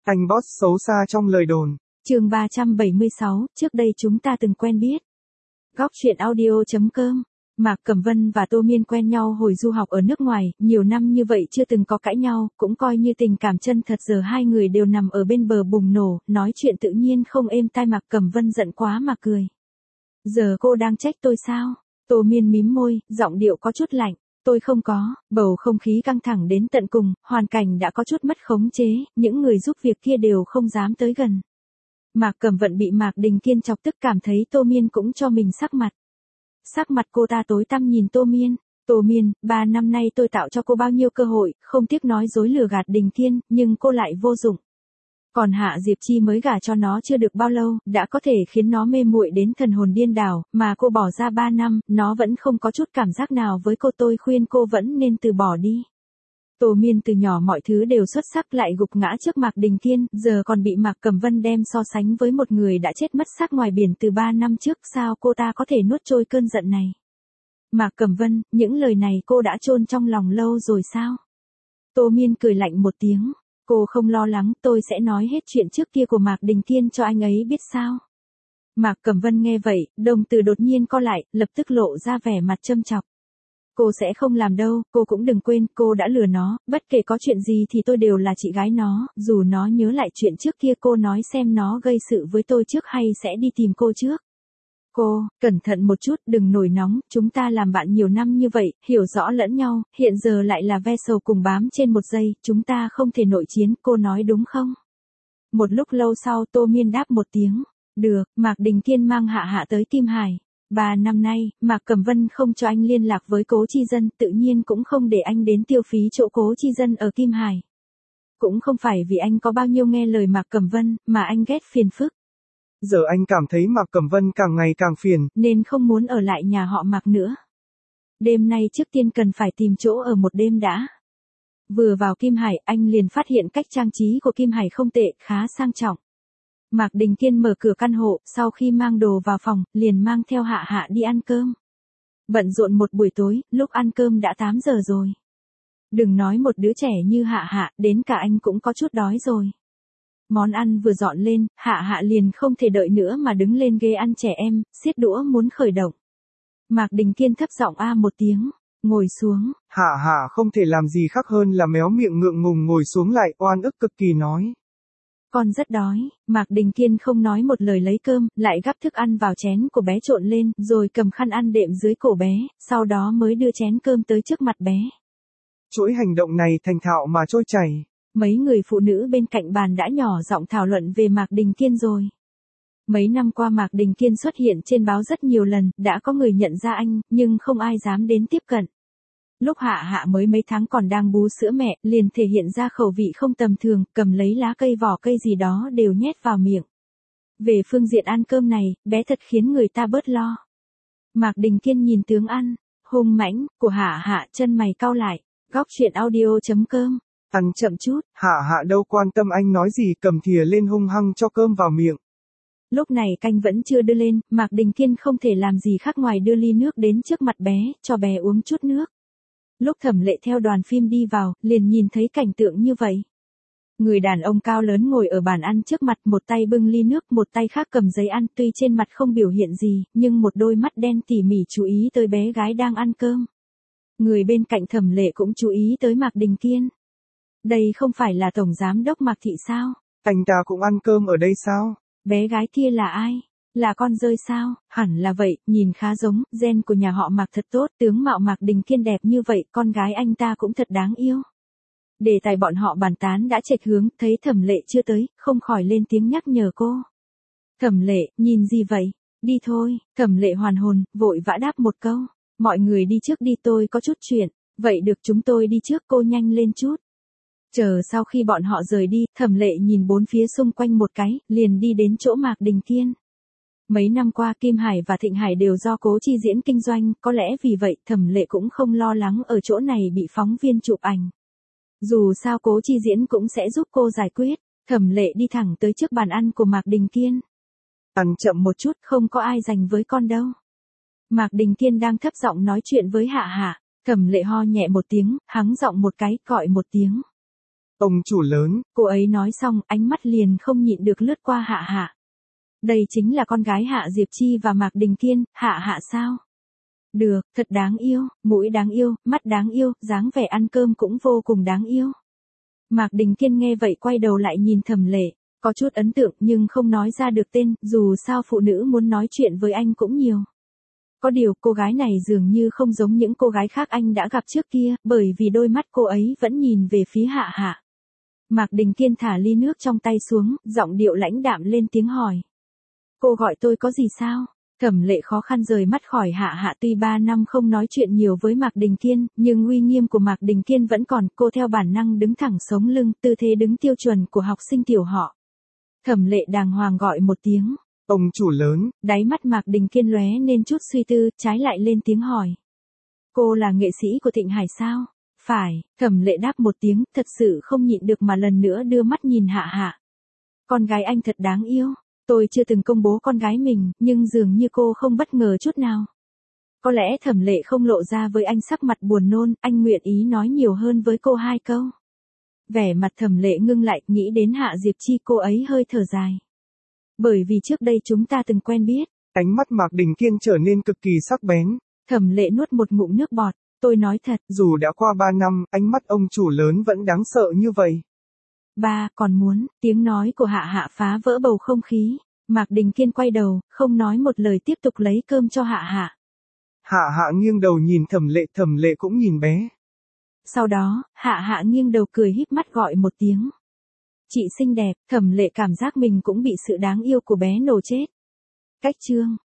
Anh boss xấu xa trong lời đồn. Chương 376, trước đây chúng ta từng quen biết. Góc truyện audio.com. Mạc Cẩm Vân và Tô Miên quen nhau hồi du học ở nước ngoài, nhiều năm như vậy chưa từng có cãi nhau, cũng coi như tình cảm chân thật. Giờ hai người đều nằm ở bên bờ bùng nổ, nói chuyện tự nhiên không êm tai. Mạc Cẩm Vân giận quá mà cười. Giờ cô đang trách tôi sao? Tô Miên mím môi, giọng điệu có chút lạnh. Tôi không có. Bầu không khí căng thẳng đến tận cùng, hoàn cảnh đã có chút mất khống chế, những người giúp việc kia đều không dám tới gần. Mạc Cẩm Vân bị Mạc Đình Kiên chọc tức, cảm thấy Tô Miên cũng cho mình sắc mặt. Sắc mặt cô ta tối tăm nhìn Tô Miên. Tô Miên, 3 năm nay tôi tạo cho cô bao nhiêu cơ hội, không tiếc nói dối lừa gạt Đình Kiên, nhưng cô lại vô dụng. Còn Hạ Diệp Chi mới gả cho nó chưa được bao lâu, đã có thể khiến nó mê muội đến thần hồn điên đảo, mà cô bỏ ra 3 năm, nó vẫn không có chút cảm giác nào với cô. Tôi khuyên cô vẫn nên từ bỏ đi. Tô Miên từ nhỏ mọi thứ đều xuất sắc, lại gục ngã trước Mạc Đình Kiên, giờ còn bị Mạc Cẩm Vân đem so sánh với một người đã chết mất xác ngoài biển từ 3 năm trước, sao cô ta có thể nuốt trôi cơn giận này? Mạc Cẩm Vân, những lời này cô đã chôn trong lòng lâu rồi sao? Tô Miên cười lạnh một tiếng, cô không lo lắng, tôi sẽ nói hết chuyện trước kia của Mạc Đình Kiên cho anh ấy biết sao? Mạc Cẩm Vân nghe vậy, đồng tử đột nhiên co lại, lập tức lộ ra vẻ mặt châm chọc. Cô sẽ không làm đâu, cô cũng đừng quên, cô đã lừa nó, bất kể có chuyện gì thì tôi đều là chị gái nó, dù nó nhớ lại chuyện trước kia cô nói xem nó gây sự với tôi trước hay sẽ đi tìm cô trước. Cô, cẩn thận một chút, đừng nổi nóng, chúng ta làm bạn nhiều năm như vậy, hiểu rõ lẫn nhau, hiện giờ lại là ve sầu cùng bám trên một dây, chúng ta không thể nội chiến, cô nói đúng không? Một lúc lâu sau Tô Miên đáp một tiếng, được. Mạc Đình Kiên mang Hạ Hạ tới Kim Hải. 3 năm nay, Mạc Cẩm Vân không cho anh liên lạc với Cố Chi Dân, tự nhiên cũng không để anh đến tiêu phí chỗ Cố Chi Dân ở Kim Hải. Cũng không phải vì anh có bao nhiêu nghe lời Mạc Cẩm Vân, mà anh ghét phiền phức. Giờ anh cảm thấy Mạc Cẩm Vân càng ngày càng phiền, nên không muốn ở lại nhà họ Mạc nữa. Đêm nay trước tiên cần phải tìm chỗ ở một đêm đã. Vừa vào Kim Hải, anh liền phát hiện cách trang trí của Kim Hải không tệ, khá sang trọng. Mạc Đình Kiên mở cửa căn hộ, sau khi mang đồ vào phòng, liền mang theo Hạ Hạ đi ăn cơm. Bận rộn một buổi tối, lúc ăn cơm đã 8 giờ rồi. Đừng nói một đứa trẻ như Hạ Hạ, đến cả anh cũng có chút đói rồi. Món ăn vừa dọn lên, Hạ Hạ liền không thể đợi nữa mà đứng lên ghế ăn trẻ em, xiết đũa muốn khởi động. Mạc Đình Kiên thấp giọng a một tiếng, ngồi xuống. Hạ Hạ không thể làm gì khác hơn là méo miệng ngượng ngùng ngồi xuống lại, oan ức cực kỳ nói. Con rất đói. Mạc Đình Kiên không nói một lời lấy cơm, lại gắp thức ăn vào chén của bé trộn lên, rồi cầm khăn ăn đệm dưới cổ bé, sau đó mới đưa chén cơm tới trước mặt bé. Chuỗi hành động này thành thạo mà trôi chảy. Mấy người phụ nữ bên cạnh bàn đã nhỏ giọng thảo luận về Mạc Đình Kiên rồi. Mấy năm qua Mạc Đình Kiên xuất hiện trên báo rất nhiều lần, đã có người nhận ra anh, nhưng không ai dám đến tiếp cận. Lúc Hạ Hạ mới mấy tháng còn đang bú sữa mẹ, liền thể hiện ra khẩu vị không tầm thường, cầm lấy lá cây vỏ cây gì đó đều nhét vào miệng. Về phương diện ăn cơm này, bé thật khiến người ta bớt lo. Mạc Đình Kiên nhìn tướng ăn, hung mãnh, của Hạ Hạ, chân mày cau lại. Góc truyện audio.com. Ăn chậm chút, Hạ Hạ đâu quan tâm anh nói gì, cầm thìa lên hung hăng cho cơm vào miệng. Lúc này canh vẫn chưa đưa lên, Mạc Đình Kiên không thể làm gì khác ngoài đưa ly nước đến trước mặt bé, cho bé uống chút nước. Lúc Thẩm Lệ theo đoàn phim đi vào, liền nhìn thấy cảnh tượng như vậy. Người đàn ông cao lớn ngồi ở bàn ăn trước mặt, một tay bưng ly nước, một tay khác cầm giấy ăn, tuy trên mặt không biểu hiện gì, nhưng một đôi mắt đen tỉ mỉ chú ý tới bé gái đang ăn cơm. Người bên cạnh Thẩm Lệ cũng chú ý tới Mạc Đình Kiên. Đây không phải là Tổng Giám đốc Mạc Thị sao? Anh ta cũng ăn cơm ở đây sao? Bé gái kia là ai? Là con rơi sao? Hẳn là vậy, nhìn khá giống, gen của nhà họ Mạc thật tốt, tướng mạo Mạc Đình Kiên đẹp như vậy, con gái anh ta cũng thật đáng yêu. Đề tài bọn họ bàn tán đã chệch hướng, thấy Thẩm Lệ chưa tới, không khỏi lên tiếng nhắc nhở cô. Thẩm Lệ, nhìn gì vậy? Đi thôi. Thẩm Lệ hoàn hồn, vội vã đáp một câu. Mọi người đi trước đi, tôi có chút chuyện. Vậy được, chúng tôi đi trước, cô nhanh lên chút. Chờ sau khi bọn họ rời đi, Thẩm Lệ nhìn bốn phía xung quanh một cái, liền đi đến chỗ Mạc Đình Kiên. Mấy năm qua Kim Hải và Thịnh Hải đều do Cố Chi Diễn kinh doanh, có lẽ vì vậy Thẩm Lệ cũng không lo lắng ở chỗ này bị phóng viên chụp ảnh. Dù sao Cố Chi Diễn cũng sẽ giúp cô giải quyết. Thẩm Lệ đi thẳng tới trước bàn ăn của Mạc Đình Kiên. Ăn chậm một chút, không có ai giành với con đâu. Mạc Đình Kiên đang thấp giọng nói chuyện với Hạ Hạ. Thẩm Lệ ho nhẹ một tiếng, hắng giọng một cái, gọi một tiếng. Ông chủ lớn. Cô ấy nói xong, ánh mắt liền không nhịn được lướt qua Hạ Hạ. Đây chính là con gái Hạ Diệp Chi và Mạc Đình Kiên, Hạ Hạ sao? Được, thật đáng yêu, mũi đáng yêu, mắt đáng yêu, dáng vẻ ăn cơm cũng vô cùng đáng yêu. Mạc Đình Kiên nghe vậy quay đầu lại nhìn Thẩm Lệ, có chút ấn tượng nhưng không nói ra được tên, dù sao phụ nữ muốn nói chuyện với anh cũng nhiều. Có điều cô gái này dường như không giống những cô gái khác anh đã gặp trước kia, bởi vì đôi mắt cô ấy vẫn nhìn về phía Hạ Hạ. Mạc Đình Kiên thả ly nước trong tay xuống, giọng điệu lãnh đạm lên tiếng hỏi. Cô gọi tôi có gì sao? Thẩm Lệ khó khăn rời mắt khỏi Hạ Hạ, tuy 3 năm không nói chuyện nhiều với Mạc Đình Kiên, nhưng uy nghiêm của Mạc Đình Kiên vẫn còn, cô theo bản năng đứng thẳng sống lưng, tư thế đứng tiêu chuẩn của học sinh tiểu họ. Thẩm Lệ đàng hoàng gọi một tiếng. Ông chủ lớn. Đáy mắt Mạc Đình Kiên lóe nên chút suy tư, trái lại lên tiếng hỏi. Cô là nghệ sĩ của Thịnh Hải sao? Phải, Thẩm Lệ đáp một tiếng, thật sự không nhịn được mà lần nữa đưa mắt nhìn Hạ Hạ. Con gái anh thật đáng yêu. Tôi chưa từng công bố con gái mình, nhưng dường như cô không bất ngờ chút nào. Có lẽ Thẩm Lệ không lộ ra với anh sắc mặt buồn nôn, anh nguyện ý nói nhiều hơn với cô 2 câu. Vẻ mặt Thẩm Lệ ngưng lại, nghĩ đến Hạ Diệp Chi, cô ấy hơi thở dài. Bởi vì trước đây chúng ta từng quen biết. Ánh mắt Mạc Đình Kiên trở nên cực kỳ sắc bén. Thẩm Lệ nuốt một ngụm nước bọt, tôi nói thật. Dù đã qua 3 năm, ánh mắt ông chủ lớn vẫn đáng sợ như vậy. Ba, còn muốn, tiếng nói của Hạ Hạ phá vỡ bầu không khí. Mạc Đình Kiên quay đầu, không nói một lời tiếp tục lấy cơm cho Hạ Hạ. Hạ Hạ nghiêng đầu nhìn Thẩm Lệ cũng nhìn bé. Sau đó, Hạ Hạ nghiêng đầu cười híp mắt gọi một tiếng. Chị xinh đẹp, Thẩm Lệ cảm giác mình cũng bị sự đáng yêu của bé nổ chết. Cách chương